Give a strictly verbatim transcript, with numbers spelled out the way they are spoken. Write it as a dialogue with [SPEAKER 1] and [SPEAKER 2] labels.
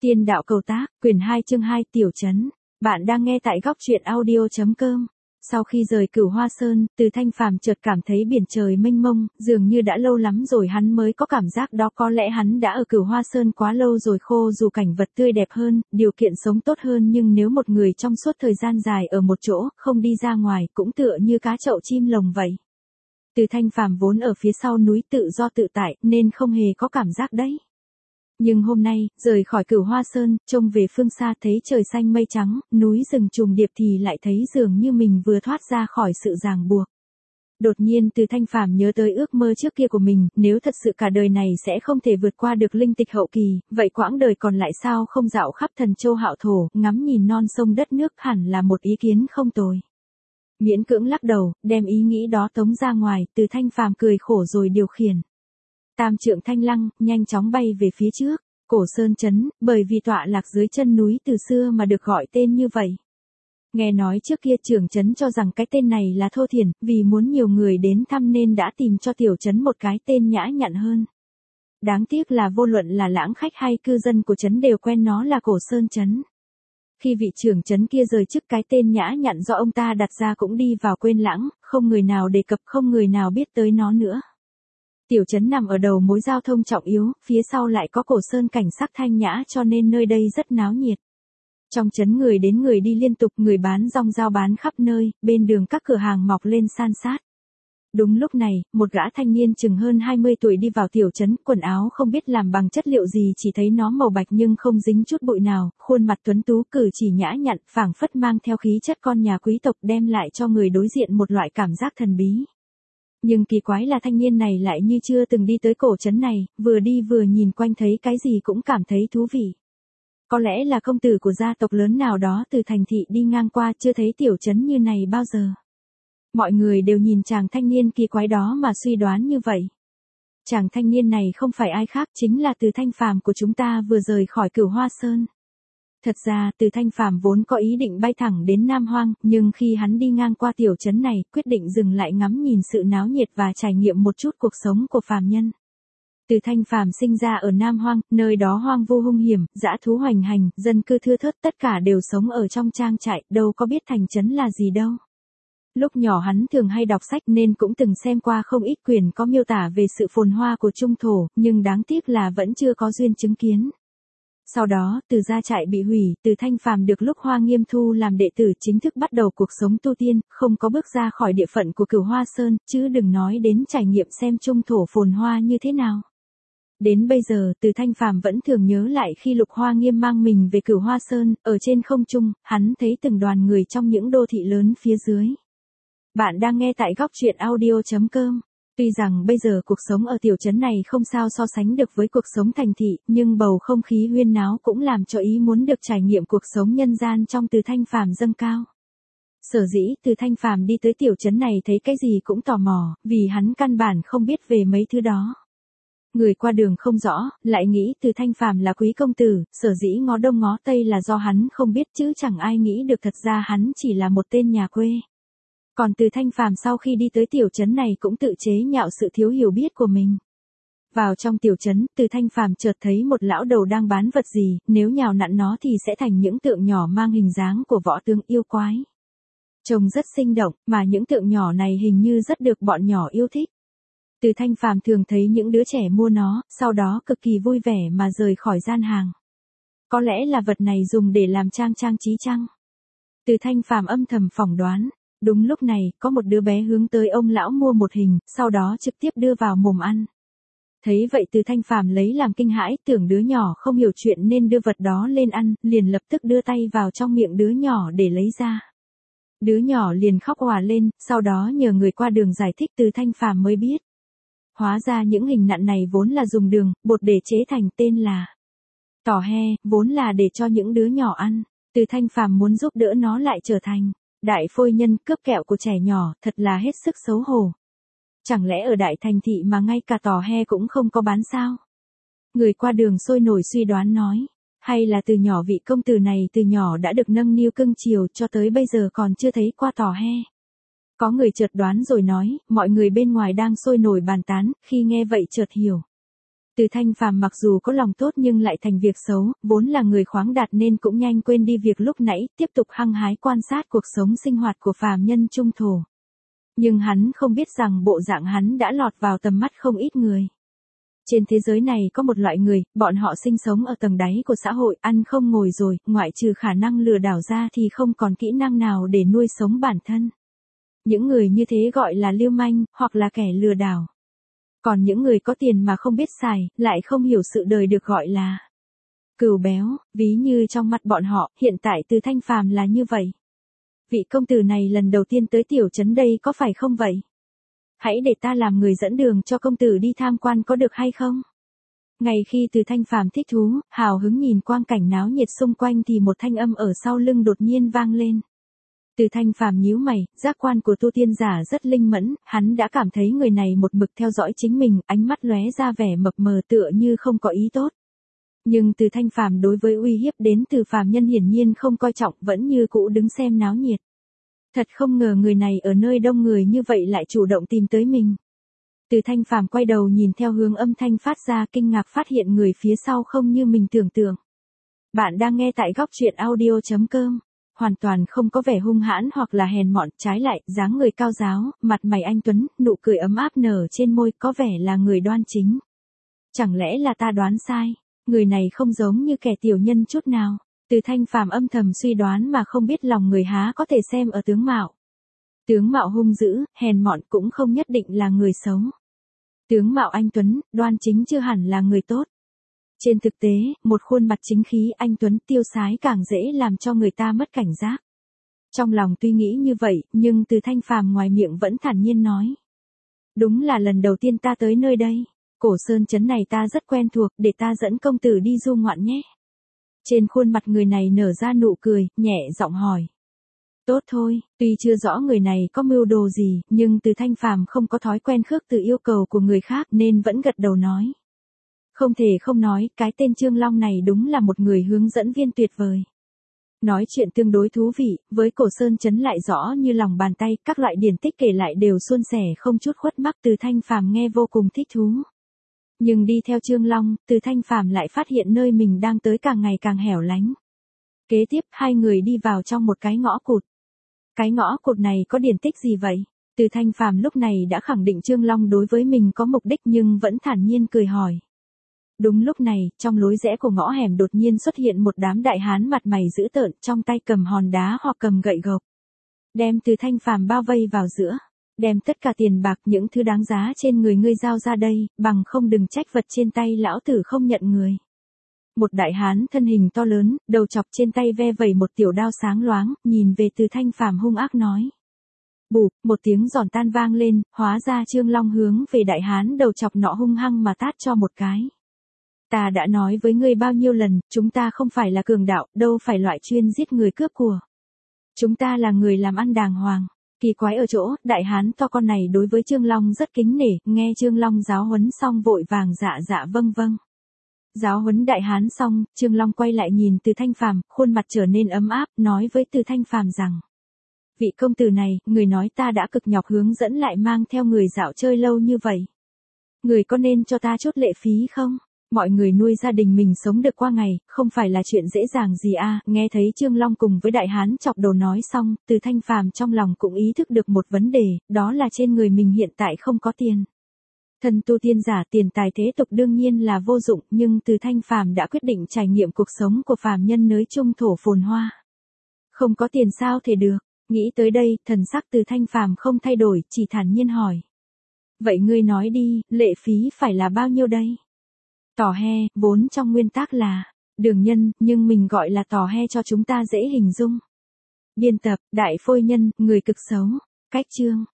[SPEAKER 1] Tiên đạo cầu tác, quyển hai chương hai tiểu trấn. Bạn đang nghe tại góc truyện audio chấm com. Sau khi rời Cửu Hoa Sơn, Từ Thanh Phàm chợt cảm thấy biển trời mênh mông, dường như đã lâu lắm rồi hắn mới có cảm giác đó. Có lẽ hắn đã ở Cửu Hoa Sơn quá lâu rồi, khô dù cảnh vật tươi đẹp hơn, điều kiện sống tốt hơn, nhưng nếu một người trong suốt thời gian dài ở một chỗ, không đi ra ngoài, cũng tựa như cá chậu chim lồng vậy. Từ Thanh Phàm vốn ở phía sau núi tự do tự tại, nên không hề có cảm giác đấy. Nhưng hôm nay, rời khỏi Cửu Hoa Sơn, trông về phương xa thấy trời xanh mây trắng, núi rừng trùng điệp thì lại thấy dường như mình vừa thoát ra khỏi sự ràng buộc. Đột nhiên Từ Thanh Phàm nhớ tới ước mơ trước kia của mình, nếu thật sự cả đời này sẽ không thể vượt qua được linh tịch hậu kỳ, vậy quãng đời còn lại sao không dạo khắp thần châu hạo thổ, ngắm nhìn non sông đất nước, hẳn là một ý kiến không tồi. Miễn cưỡng lắc đầu, đem ý nghĩ đó tống ra ngoài, Từ Thanh Phàm cười khổ rồi điều khiển Tam Trượng Thanh Lăng, nhanh chóng bay về phía trước. Cổ Sơn Trấn, bởi vì tọa lạc dưới chân núi từ xưa mà được gọi tên như vậy. Nghe nói trước kia trưởng trấn cho rằng cái tên này là thô thiển, vì muốn nhiều người đến thăm nên đã tìm cho tiểu trấn một cái tên nhã nhặn hơn. Đáng tiếc là vô luận là lãng khách hay cư dân của trấn đều quen nó là Cổ Sơn Trấn. Khi vị trưởng trấn kia rời chức, cái tên nhã nhặn do ông ta đặt ra cũng đi vào quên lãng, không người nào đề cập, không người nào biết tới nó nữa. Tiểu trấn nằm ở đầu mối giao thông trọng yếu, phía sau lại có Cổ Sơn cảnh sắc thanh nhã, cho nên nơi đây rất náo nhiệt. Trong trấn người đến người đi liên tục, người bán rong rao bán khắp nơi, bên đường các cửa hàng mọc lên san sát. Đúng lúc này, một gã thanh niên chừng hơn hai mươi tuổi đi vào tiểu trấn, quần áo không biết làm bằng chất liệu gì, chỉ thấy nó màu bạch nhưng không dính chút bụi nào, khuôn mặt tuấn tú, cử chỉ nhã nhặn, phảng phất mang theo khí chất con nhà quý tộc, đem lại cho người đối diện một loại cảm giác thần bí. Nhưng kỳ quái là thanh niên này lại như chưa từng đi tới cổ trấn này, vừa đi vừa nhìn quanh thấy cái gì cũng cảm thấy thú vị. Có lẽ là công tử của gia tộc lớn nào đó từ thành thị đi ngang qua, chưa thấy tiểu trấn như này bao giờ. Mọi người đều nhìn chàng thanh niên kỳ quái đó mà suy đoán như vậy. Chàng thanh niên này không phải ai khác, chính là Từ Thanh Phàm của chúng ta vừa rời khỏi Cửu Hoa Sơn. Thật ra, Từ Thanh Phàm vốn có ý định bay thẳng đến Nam Hoang, nhưng khi hắn đi ngang qua tiểu trấn này, quyết định dừng lại ngắm nhìn sự náo nhiệt và trải nghiệm một chút cuộc sống của phàm nhân. Từ Thanh Phàm sinh ra ở Nam Hoang, nơi đó hoang vu hung hiểm, dã thú hoành hành, dân cư thưa thớt, tất cả đều sống ở trong trang trại, đâu có biết thành trấn là gì đâu. Lúc nhỏ hắn thường hay đọc sách nên cũng từng xem qua không ít quyển có miêu tả về sự phồn hoa của trung thổ, nhưng đáng tiếc là vẫn chưa có duyên chứng kiến. Sau đó, từ gia trại bị hủy, Từ Thanh Phàm được lúc Hoa Nghiêm thu làm đệ tử, chính thức bắt đầu cuộc sống tu tiên, không có bước ra khỏi địa phận của Cửu Hoa Sơn, chứ đừng nói đến trải nghiệm xem trung thổ phồn hoa như thế nào. Đến bây giờ, Từ Thanh Phàm vẫn thường nhớ lại khi Lục Hoa Nghiêm mang mình về Cửu Hoa Sơn, ở trên không trung, hắn thấy từng đoàn người trong những đô thị lớn phía dưới. Bạn đang nghe tại góc truyện audio chấm com. Tuy rằng bây giờ cuộc sống ở tiểu trấn này không sao so sánh được với cuộc sống thành thị, nhưng bầu không khí huyên náo cũng làm cho ý muốn được trải nghiệm cuộc sống nhân gian trong Từ Thanh Phàm dâng cao. Sở dĩ Từ Thanh Phàm đi tới tiểu trấn này thấy cái gì cũng tò mò, vì hắn căn bản không biết về mấy thứ đó. Người qua đường không rõ, lại nghĩ Từ Thanh Phàm là quý công tử, sở dĩ ngó đông ngó tây là do hắn không biết, chứ chẳng ai nghĩ được thật ra hắn chỉ là một tên nhà quê. Còn Từ Thanh Phàm sau khi đi tới tiểu trấn này cũng tự chế nhạo sự thiếu hiểu biết của mình. Vào trong tiểu trấn, Từ Thanh Phàm chợt thấy một lão đầu đang bán vật gì, nếu nhào nặn nó thì sẽ thành những tượng nhỏ mang hình dáng của võ tướng yêu quái. Trông rất sinh động, mà những tượng nhỏ này hình như rất được bọn nhỏ yêu thích. Từ Thanh Phàm thường thấy những đứa trẻ mua nó, sau đó cực kỳ vui vẻ mà rời khỏi gian hàng. Có lẽ là vật này dùng để làm trang trang trí chăng? Từ Thanh Phàm âm thầm phỏng đoán. Đúng lúc này, có một đứa bé hướng tới ông lão mua một hình, sau đó trực tiếp đưa vào mồm ăn. Thấy vậy Từ Thanh Phàm lấy làm kinh hãi, tưởng đứa nhỏ không hiểu chuyện nên đưa vật đó lên ăn, liền lập tức đưa tay vào trong miệng đứa nhỏ để lấy ra. Đứa nhỏ liền khóc òa lên, sau đó nhờ người qua đường giải thích Từ Thanh Phàm mới biết. Hóa ra những hình nặn này vốn là dùng đường, bột để chế thành, tên là tỏ he, vốn là để cho những đứa nhỏ ăn. Từ Thanh Phàm muốn giúp đỡ nó lại trở thành đại phôi nhân, cướp kẹo của trẻ nhỏ, thật là hết sức xấu hổ. Chẳng lẽ ở đại thành thị mà ngay cả tỏ he cũng không có bán sao? Người qua đường sôi nổi suy đoán nói, hay là từ nhỏ vị công tử này từ nhỏ đã được nâng niu cưng chiều cho tới bây giờ còn chưa thấy qua tỏ he. Có người chợt đoán rồi nói, mọi người bên ngoài đang sôi nổi bàn tán, khi nghe vậy chợt hiểu. Từ Thanh Phàm mặc dù có lòng tốt nhưng lại thành việc xấu, vốn là người khoáng đạt nên cũng nhanh quên đi việc lúc nãy, tiếp tục hăng hái quan sát cuộc sống sinh hoạt của phàm nhân trung thổ. Nhưng hắn không biết rằng bộ dạng hắn đã lọt vào tầm mắt không ít người. Trên thế giới này có một loại người, bọn họ sinh sống ở tầng đáy của xã hội, ăn không ngồi rồi, ngoại trừ khả năng lừa đảo ra thì không còn kỹ năng nào để nuôi sống bản thân. Những người như thế gọi là lưu manh, hoặc là kẻ lừa đảo. Còn những người có tiền mà không biết xài, lại không hiểu sự đời được gọi là cừu béo, ví như trong mặt bọn họ, hiện tại Từ Thanh Phàm là như vậy. Vị công tử này lần đầu tiên tới tiểu trấn đây có phải không vậy? Hãy để ta làm người dẫn đường cho công tử đi tham quan có được hay không? Ngay khi Từ Thanh Phàm thích thú, hào hứng nhìn quang cảnh náo nhiệt xung quanh thì một thanh âm ở sau lưng đột nhiên vang lên. Từ Thanh Phàm nhíu mày, giác quan của tu tiên giả rất linh mẫn, hắn đã cảm thấy người này một mực theo dõi chính mình, ánh mắt lóe ra vẻ mập mờ tựa như không có ý tốt. Nhưng Từ Thanh Phàm đối với uy hiếp đến từ phàm nhân hiển nhiên không coi trọng, vẫn như cũ đứng xem náo nhiệt. Thật không ngờ người này ở nơi đông người như vậy lại chủ động tìm tới mình. Từ Thanh Phàm quay đầu nhìn theo hướng âm thanh phát ra, kinh ngạc phát hiện người phía sau không như mình tưởng tượng. Bạn đang nghe tại góc truyện audio chấm com. Hoàn toàn không có vẻ hung hãn hoặc là hèn mọn, trái lại, dáng người cao ráo, mặt mày anh tuấn, nụ cười ấm áp nở trên môi, có vẻ là người đoan chính. Chẳng lẽ là ta đoán sai, người này không giống như kẻ tiểu nhân chút nào. Từ Thanh Phàm âm thầm suy đoán mà không biết lòng người há có thể xem ở tướng mạo. Tướng mạo hung dữ, hèn mọn cũng không nhất định là người xấu. Tướng mạo anh tuấn, đoan chính chưa hẳn là người tốt. Trên thực tế, một khuôn mặt chính khí anh tuấn tiêu sái càng dễ làm cho người ta mất cảnh giác. Trong lòng tuy nghĩ như vậy, nhưng Từ Thanh Phàm ngoài miệng vẫn thản nhiên nói. Đúng là lần đầu tiên ta tới nơi đây. Cổ Sơn trấn này ta rất quen thuộc, để ta dẫn công tử đi du ngoạn nhé. Trên khuôn mặt người này nở ra nụ cười, nhẹ giọng hỏi. Tốt thôi, tuy chưa rõ người này có mưu đồ gì, nhưng Từ Thanh Phàm không có thói quen khước từ yêu cầu của người khác nên vẫn gật đầu nói. Không thể không nói, cái tên Trương Long này đúng là một người hướng dẫn viên tuyệt vời. Nói chuyện tương đối thú vị, với Cổ Sơn trấn lại rõ như lòng bàn tay, các loại điển tích kể lại đều suôn sẻ không chút khuất mắc, Từ Thanh Phàm nghe vô cùng thích thú. Nhưng đi theo Trương Long, Từ Thanh Phàm lại phát hiện nơi mình đang tới càng ngày càng hẻo lánh. Kế tiếp, hai người đi vào trong một cái ngõ cụt. Cái ngõ cụt này có điển tích gì vậy? Từ Thanh Phàm lúc này đã khẳng định Trương Long đối với mình có mục đích nhưng vẫn thản nhiên cười hỏi. Đúng lúc này, trong lối rẽ của ngõ hẻm đột nhiên xuất hiện một đám đại hán mặt mày dữ tợn, trong tay cầm hòn đá hoặc cầm gậy gộc. Đem Từ Thanh Phàm bao vây vào giữa. Đem tất cả tiền bạc, những thứ đáng giá trên người ngươi giao ra đây, bằng không đừng trách vật trên tay lão tử không nhận người. Một đại hán thân hình to lớn, đầu chọc trên tay ve vẩy một tiểu đao sáng loáng, nhìn về Từ Thanh Phàm hung ác nói. Bụp, một tiếng giòn tan vang lên, hóa ra Trương Long hướng về đại hán đầu chọc nọ hung hăng mà tát cho một cái. Ta đã nói với ngươi bao nhiêu lần, chúng ta không phải là cường đạo, đâu phải loại chuyên giết người cướp của. Chúng ta là người làm ăn đàng hoàng. Kỳ quái ở chỗ, đại hán to con này đối với Trương Long rất kính nể, nghe Trương Long giáo huấn xong vội vàng dạ dạ vâng vâng. Giáo huấn đại hán xong, Trương Long quay lại nhìn Từ Thanh Phàm, khuôn mặt trở nên ấm áp, nói với Từ Thanh Phàm rằng. Vị công tử này, người nói ta đã cực nhọc hướng dẫn lại mang theo người dạo chơi lâu như vậy. Người có nên cho ta chút lệ phí không? Mọi người nuôi gia đình mình sống được qua ngày, không phải là chuyện dễ dàng gì à, nghe thấy Trương Long cùng với đại hán chọc đầu nói xong, Từ Thanh Phàm trong lòng cũng ý thức được một vấn đề, đó là trên người mình hiện tại không có tiền. Thần tu tiên giả tiền tài thế tục đương nhiên là vô dụng, nhưng Từ Thanh Phàm đã quyết định trải nghiệm cuộc sống của phàm nhân nơi trung thổ phồn hoa. Không có tiền sao thể được, nghĩ tới đây, thần sắc Từ Thanh Phàm không thay đổi, chỉ thản nhiên hỏi. Vậy ngươi nói đi, lệ phí phải là bao nhiêu đây? Tò he, vốn trong nguyên tắc là đường nhân, nhưng mình gọi là tò he cho chúng ta dễ hình dung. Biên tập, đại phôi nhân, người cực xấu. Cách chương,